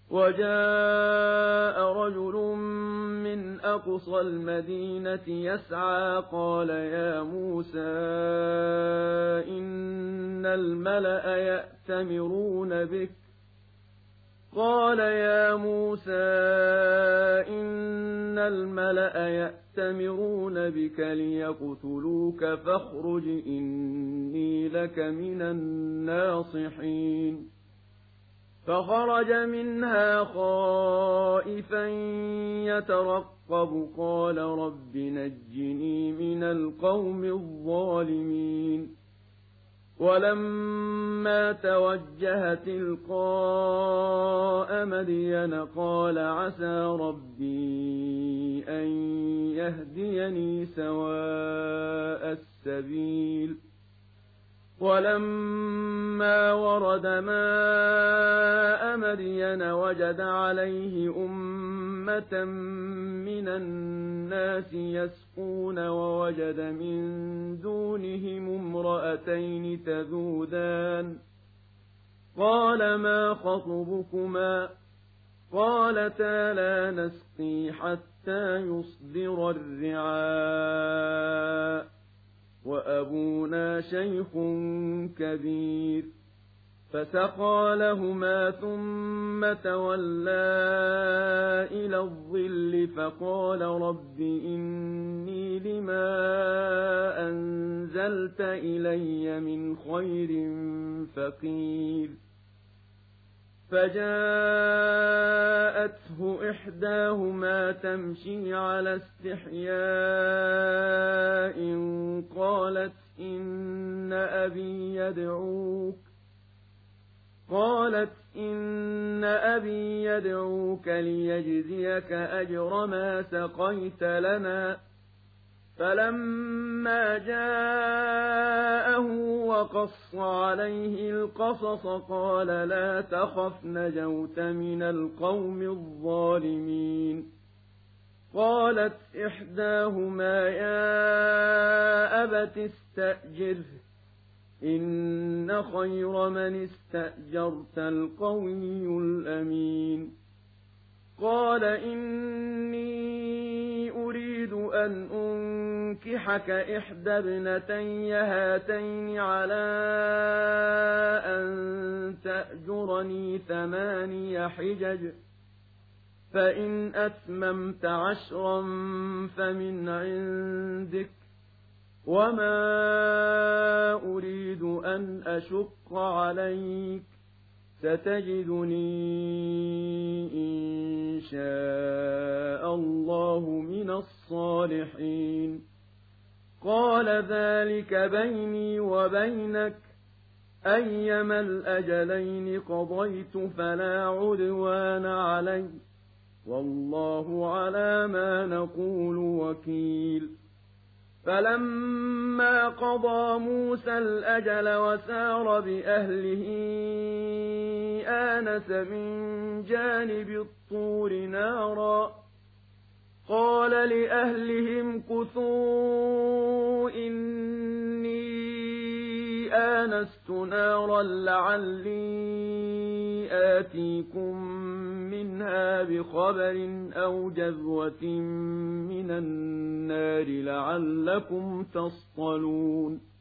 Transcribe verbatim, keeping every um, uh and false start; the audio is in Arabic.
وجاء رجل من أقصى المدينة يسعى قال يا موسى إن الملأ يأتمرون بك قال يا موسى إن الملأ يأتمرون بك ليقتلوك فاخرج إني لك من الناصحين فخرج منها خائفا يترقب قال رب نجني من القوم الظالمين ولما توجه تلقاء مدين قال عسى ربي أن يهديني سواء السبيل ولما ورد ماء مدين وجد عليه أمة من الناس يسقون ووجد من دونهم امرأتين تذودان قال ما خطبكما قالتا لا نسقي حتى يصدر الرعاء وأبونا شيخ كبير فسقى لهما ثم تولى إلى الظل فقال رب إني لما أنزلت إلي من خير فقير فجاءته إحداهما تمشي على استحياء قالت إن أبي يدعوك قالت إن أبي يدعوك ليجزيك أجر ما سقيت لنا فلما جاءه وقص عليه القصص قال لا تخف نجوت من القوم الظالمين قالت إحداهما يا أبت استأجره إن خير من استأجرت القوي الأمين قال إني أريد أن أنكحك إحدى ابنتي هاتين على أن تأجرني ثماني حجج فإن أتممت عشرا فمن عندك وما أريد أن أشق عليك ستجدني إن شاء الله من الصالحين قال ذلك بيني وبينك أيما الأجلين قضيت فلا عدوان علي والله على ما نقول وكيل فلما قضى موسى الأجل وسار بأهله آنس من جانب الطور نارا قال لأهلهم كثوا إني آنست نارا لعلي آتيكم منها بخبر أو جذوة من النار لعلكم تصطلون